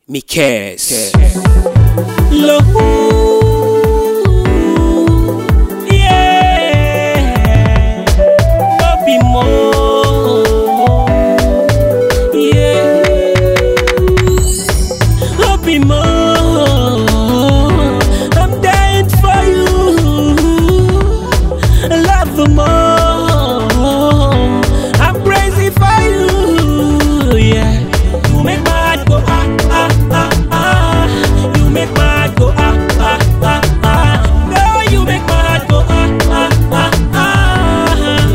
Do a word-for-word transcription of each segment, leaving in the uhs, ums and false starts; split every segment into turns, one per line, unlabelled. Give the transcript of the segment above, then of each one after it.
Me cares.
Low, yeah, Bobby Mo, yeah, Bobby Mo, I'm dying for you, love more, I'm crazy for you, yeah. You make my heart go ah ah ah ah. You make my heart go ah ah ah ah. No, you make my heart go ah ah ah ah.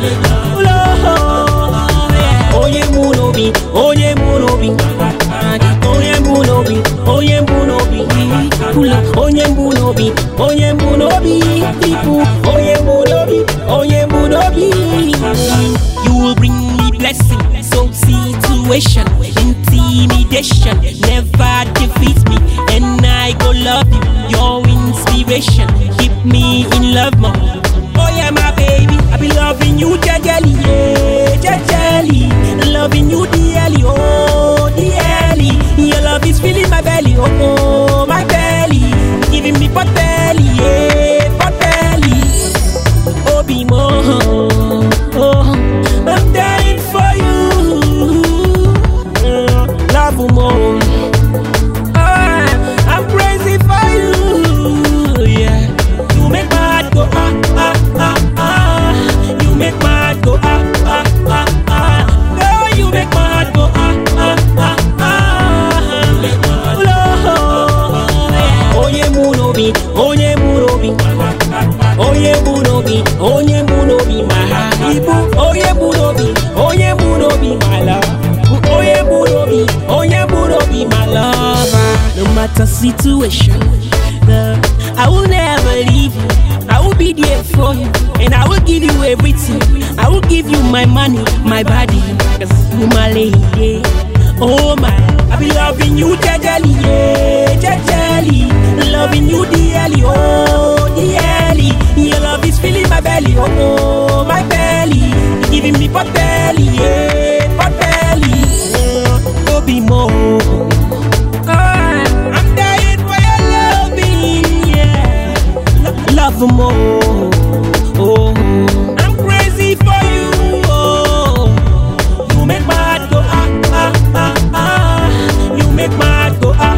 Oye munobi, oye munobi, oye munobi, oye munobi, oye munobi, oye munobi, people, oye munobi, oye munobi. You will bring me blessing, so situation, intimidation never defeats me, and I go love you. Your inspiration keep me in love more. Oh yeah, my baby, I be loving you jejely, yeah, jejely, loving you dearly, oh dearly. Your love is filling my belly, oh, oh my belly, giving me pot belly, yeah, pot belly. Oh be more, oh, I'm dying for you. Love more. Ah, I'm crazy for you, yeah. You make my heart go ah ah ah ah. You make my heart go ah ah ah ah. No, you make my heart go ah ah ah ah. Oye munobi, oye munobi, oye munobi, oye munobi, my ibu. Oye munobi, oye munobi, my love. Oye munobi, oye munobi, my lover. No matter situation, girl, I will never leave you. I will be there for you, and I will give you everything. I will give you my money, my body, cause you my lady. Oh my, I be loving you jejely, yeah, jejely, loving you dearly, oh dearly. Your love is filling my belly, oh, oh my belly, giving me pot belly, yeah, pot belly. Oh, be more. Ah, I'm dying for your loving, yeah, love more. Oh, I'm crazy for you. Oh, you make my heart go ah ah ah ah. You make my heart go ah